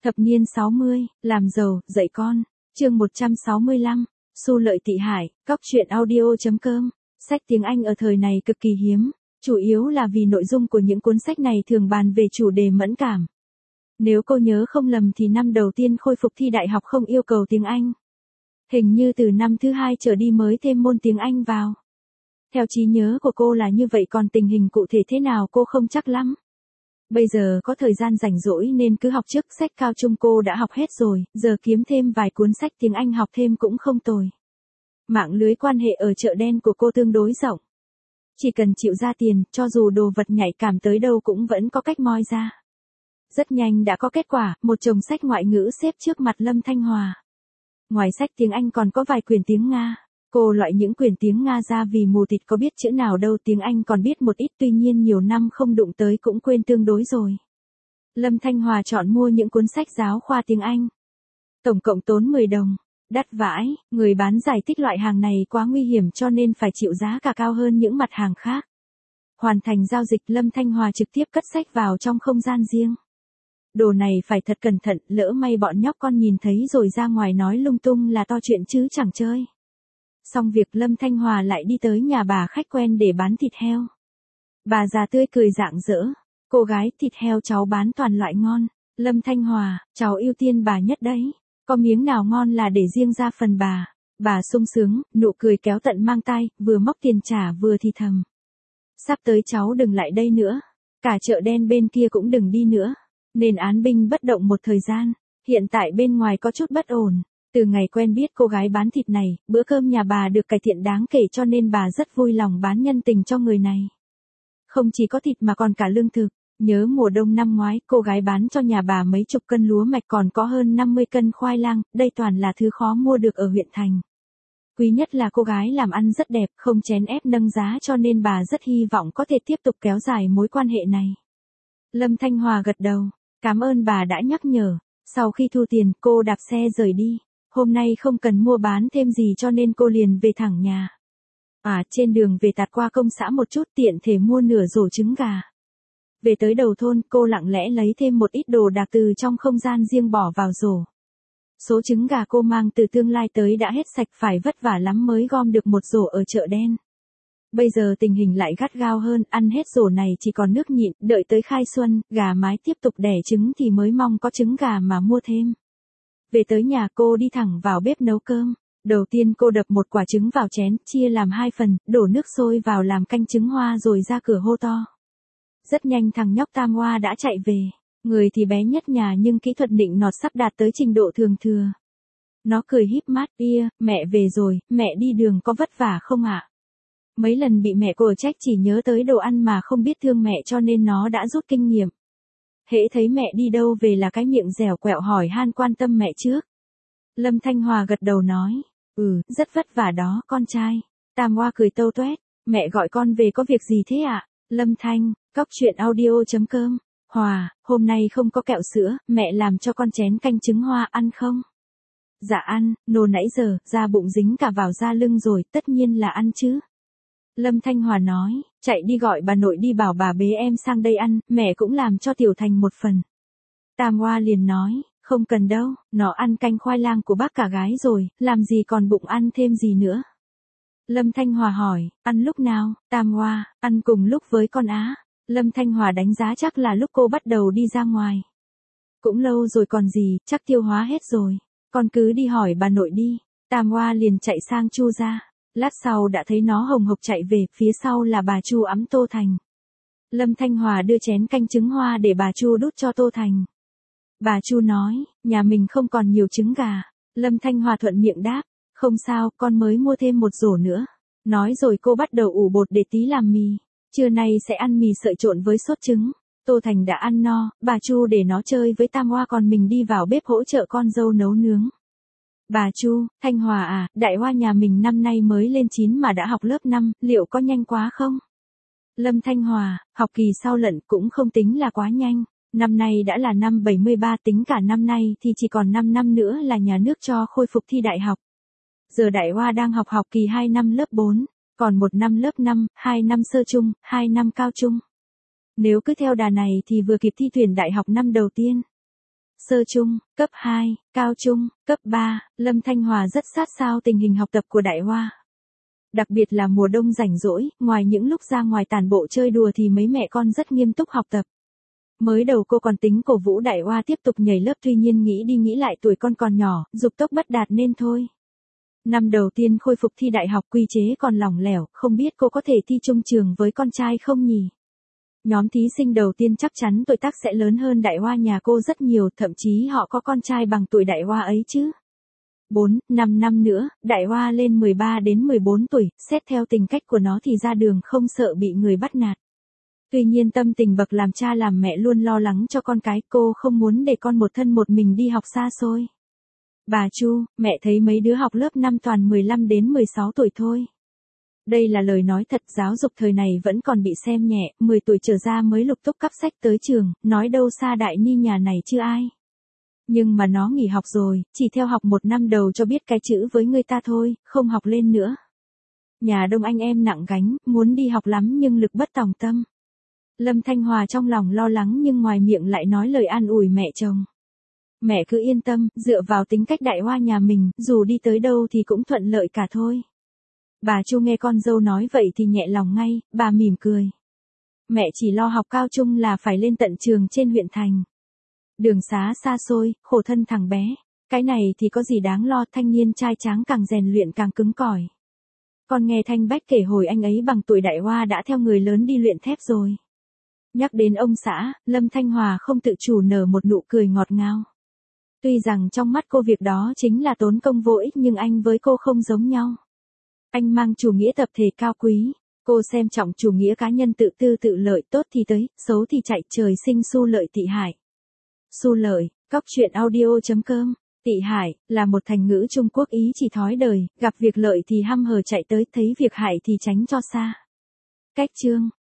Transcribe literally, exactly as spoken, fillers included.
Thập niên sáu mươi, làm giàu, dạy con. Chương một trăm sáu mươi lăm, Xu lợi tị hại, cóc truyện audio.com. Sách tiếng Anh ở thời này cực kỳ hiếm, chủ yếu là vì nội dung của những cuốn sách này thường bàn về chủ đề mẫn cảm. Nếu cô nhớ không lầm thì năm đầu tiên khôi phục thi đại học không yêu cầu tiếng Anh. Hình như từ năm thứ hai trở đi mới thêm môn tiếng Anh vào. Theo trí nhớ của cô là như vậy, còn tình hình cụ thể thế nào cô không chắc lắm. Bây giờ có thời gian rảnh rỗi nên cứ học trước, sách cao trung cô đã học hết rồi, giờ kiếm thêm vài cuốn sách tiếng Anh học thêm cũng không tồi. Mạng lưới quan hệ ở chợ đen của cô tương đối rộng. Chỉ cần chịu ra tiền, cho dù đồ vật nhạy cảm tới đâu cũng vẫn có cách moi ra. Rất nhanh đã có kết quả, một chồng sách ngoại ngữ xếp trước mặt Lâm Thanh Hòa. Ngoài sách tiếng Anh còn có vài quyển tiếng Nga. Cô loại những quyển tiếng Nga ra vì mù tịt có biết chữ nào đâu, tiếng Anh còn biết một ít, tuy nhiên nhiều năm không đụng tới cũng quên tương đối rồi. Lâm Thanh Hòa chọn mua những cuốn sách giáo khoa tiếng Anh. Tổng cộng tốn mười đồng. Đắt vãi, người bán giải thích loại hàng này quá nguy hiểm cho nên phải chịu giá cả cao hơn những mặt hàng khác. Hoàn thành giao dịch, Lâm Thanh Hòa trực tiếp cất sách vào trong không gian riêng. Đồ này phải thật cẩn thận, lỡ may bọn nhóc con nhìn thấy rồi ra ngoài nói lung tung là to chuyện chứ chẳng chơi. Xong việc, Lâm Thanh Hòa lại đi tới nhà bà khách quen để bán thịt heo. Bà già tươi cười rạng rỡ. Cô gái, thịt heo cháu bán toàn loại ngon. Lâm Thanh Hòa, cháu ưu tiên bà nhất đấy. Có miếng nào ngon là để riêng ra phần bà. Bà sung sướng, nụ cười kéo tận mang tai, vừa móc tiền trả vừa thì thầm. Sắp tới cháu đừng lại đây nữa. Cả chợ đen bên kia cũng đừng đi nữa. Nên án binh bất động một thời gian. Hiện tại bên ngoài có chút bất ổn. Từ ngày quen biết cô gái bán thịt này, bữa cơm nhà bà được cải thiện đáng kể cho nên bà rất vui lòng bán nhân tình cho người này. Không chỉ có thịt mà còn cả lương thực. Nhớ mùa đông năm ngoái, cô gái bán cho nhà bà mấy chục cân lúa mạch, còn có hơn năm mươi cân khoai lang, đây toàn là thứ khó mua được ở huyện thành. Quý nhất là cô gái làm ăn rất đẹp, không chèn ép nâng giá cho nên bà rất hy vọng có thể tiếp tục kéo dài mối quan hệ này. Lâm Thanh Hòa gật đầu, cảm ơn bà đã nhắc nhở. Sau khi thu tiền, cô đạp xe rời đi. Hôm nay không cần mua bán thêm gì cho nên cô liền về thẳng nhà. À, trên đường về tạt qua công xã một chút, tiện thể mua nửa rổ trứng gà. Về tới đầu thôn, cô lặng lẽ lấy thêm một ít đồ đạc từ trong không gian riêng bỏ vào rổ. Số trứng gà cô mang từ tương lai tới đã hết sạch, phải vất vả lắm mới gom được một rổ ở chợ đen. Bây giờ tình hình lại gắt gao hơn, ăn hết rổ này chỉ còn nước nhịn, đợi tới khai xuân, gà mái tiếp tục đẻ trứng thì mới mong có trứng gà mà mua thêm. Về tới nhà, cô đi thẳng vào bếp nấu cơm. Đầu tiên cô đập một quả trứng vào chén, chia làm hai phần, đổ nước sôi vào làm canh trứng hoa rồi ra cửa hô to. Rất nhanh thằng nhóc Tam Hoa đã chạy về. Người thì bé nhất nhà nhưng kỹ thuật nịnh nọt sắp đạt tới trình độ thường thừa. Nó cười híp mắt, "Ia, mẹ về rồi, mẹ đi đường có vất vả không ạ?" Mấy lần bị mẹ cô trách chỉ nhớ tới đồ ăn mà không biết thương mẹ cho nên nó đã rút kinh nghiệm. Hễ thấy mẹ đi đâu về là cái miệng dẻo quẹo hỏi han quan tâm mẹ trước. Lâm Thanh Hòa gật đầu nói, "Ừ, rất vất vả đó, con trai." Tam Hoa cười tâu toét, "Mẹ gọi con về có việc gì thế ạ?" Lâm Thanh, cóc truyện audio.com. Hòa, hôm nay không có kẹo sữa, mẹ làm cho con chén canh trứng hoa, ăn không? Dạ ăn, nô nãy giờ, da bụng dính cả vào da lưng rồi, tất nhiên là ăn chứ. Lâm Thanh Hòa nói, chạy đi gọi bà nội đi bảo bà bế em sang đây ăn, mẹ cũng làm cho Tiểu Thành một phần. Tam Hoa liền nói, không cần đâu, nó ăn canh khoai lang của bác cả gái rồi, làm gì còn bụng ăn thêm gì nữa. Lâm Thanh Hòa hỏi, ăn lúc nào? Tam Hoa, ăn cùng lúc với con Á. Lâm Thanh Hòa đánh giá chắc là lúc cô bắt đầu đi ra ngoài. Cũng lâu rồi còn gì, chắc tiêu hóa hết rồi. Con cứ đi hỏi bà nội đi. Tam Hoa liền chạy sang Chu ra. Lát sau đã thấy nó hồng hộc chạy về, phía sau là bà Chu ẵm Tô Thành. Lâm Thanh Hòa đưa chén canh trứng hoa để bà Chu đút cho Tô Thành. Bà Chu nói, nhà mình không còn nhiều trứng gà. Lâm Thanh Hòa thuận miệng đáp, không sao, con mới mua thêm một rổ nữa. Nói rồi cô bắt đầu ủ bột để tí làm mì. Trưa nay sẽ ăn mì sợi trộn với sốt trứng. Tô Thành đã ăn no, bà Chu để nó chơi với Tam Hoa còn mình đi vào bếp hỗ trợ con dâu nấu nướng. Bà Chu, Thanh Hòa à, Đại Hoa nhà mình năm nay mới lên chín mà đã học lớp năm, liệu có nhanh quá không? Lâm Thanh Hòa, học kỳ sau lận cũng không tính là quá nhanh. Năm nay đã là năm bảy mươi ba, tính cả năm nay thì chỉ còn năm năm nữa là nhà nước cho khôi phục thi đại học. Giờ Đại Hoa đang học học kỳ hai năm lớp bốn, còn một năm lớp năm, hai năm sơ trung, hai năm cao trung. Nếu cứ theo đà này thì vừa kịp thi tuyển đại học năm đầu tiên. sơ trung, cấp hai, cao trung, cấp ba, Lâm Thanh Hòa rất sát sao tình hình học tập của Đại Hoa. Đặc biệt là mùa đông rảnh rỗi, ngoài những lúc ra ngoài tản bộ chơi đùa thì mấy mẹ con rất nghiêm túc học tập. Mới đầu cô còn tính cổ vũ Đại Hoa tiếp tục nhảy lớp, tuy nhiên nghĩ đi nghĩ lại tuổi con còn nhỏ, dục tốc bất đạt nên thôi. Năm đầu tiên khôi phục thi đại học quy chế còn lỏng lẻo, không biết cô có thể thi chung trường với con trai không nhỉ? Nhóm thí sinh đầu tiên chắc chắn tuổi tác sẽ lớn hơn Đại Hoa nhà cô rất nhiều, thậm chí họ có con trai bằng tuổi Đại Hoa ấy chứ. bốn, năm năm nữa, Đại Hoa lên mười ba đến mười bốn tuổi, xét theo tính cách của nó thì ra đường không sợ bị người bắt nạt. Tuy nhiên tâm tình bậc làm cha làm mẹ luôn lo lắng cho con cái, cô không muốn để con một thân một mình đi học xa xôi. Bà Chu, mẹ thấy mấy đứa học lớp năm toàn mười lăm đến mười sáu tuổi thôi. Đây là lời nói thật, giáo dục thời này vẫn còn bị xem nhẹ, mười tuổi trở ra mới lục túc cắp sách tới trường, nói đâu xa Đại Ni nhà này chứ ai. Nhưng mà nó nghỉ học rồi, chỉ theo học một năm đầu cho biết cái chữ với người ta thôi, không học lên nữa. Nhà đông anh em nặng gánh, muốn đi học lắm nhưng lực bất tòng tâm. Lâm Thanh Hòa trong lòng lo lắng nhưng ngoài miệng lại nói lời an ủi mẹ chồng. Mẹ cứ yên tâm, dựa vào tính cách Đại Hoa nhà mình, dù đi tới đâu thì cũng thuận lợi cả thôi. Bà Chu nghe con dâu nói vậy thì nhẹ lòng ngay, bà mỉm cười. Mẹ chỉ lo học cao trung là phải lên tận trường trên huyện thành. Đường xá xa xôi, khổ thân thằng bé. Cái này thì có gì đáng lo, thanh niên trai tráng càng rèn luyện càng cứng cỏi. Con nghe Thanh Bách kể hồi anh ấy bằng tuổi Đại Hoa đã theo người lớn đi luyện thép rồi. Nhắc đến ông xã, Lâm Thanh Hòa không tự chủ nở một nụ cười ngọt ngào. Tuy rằng trong mắt cô việc đó chính là tốn công vô ích nhưng anh với cô không giống nhau. Anh mang chủ nghĩa tập thể cao quý, cô xem trọng chủ nghĩa cá nhân tự tư tự lợi, tốt thì tới, xấu thì chạy, trời sinh xu lợi tị hại. Xu lợi, cóc truyện audio chấm com. Tị hại là một thành ngữ Trung Quốc ý chỉ thói đời, gặp việc lợi thì hăm hở chạy tới, thấy việc hại thì tránh cho xa. Cách chương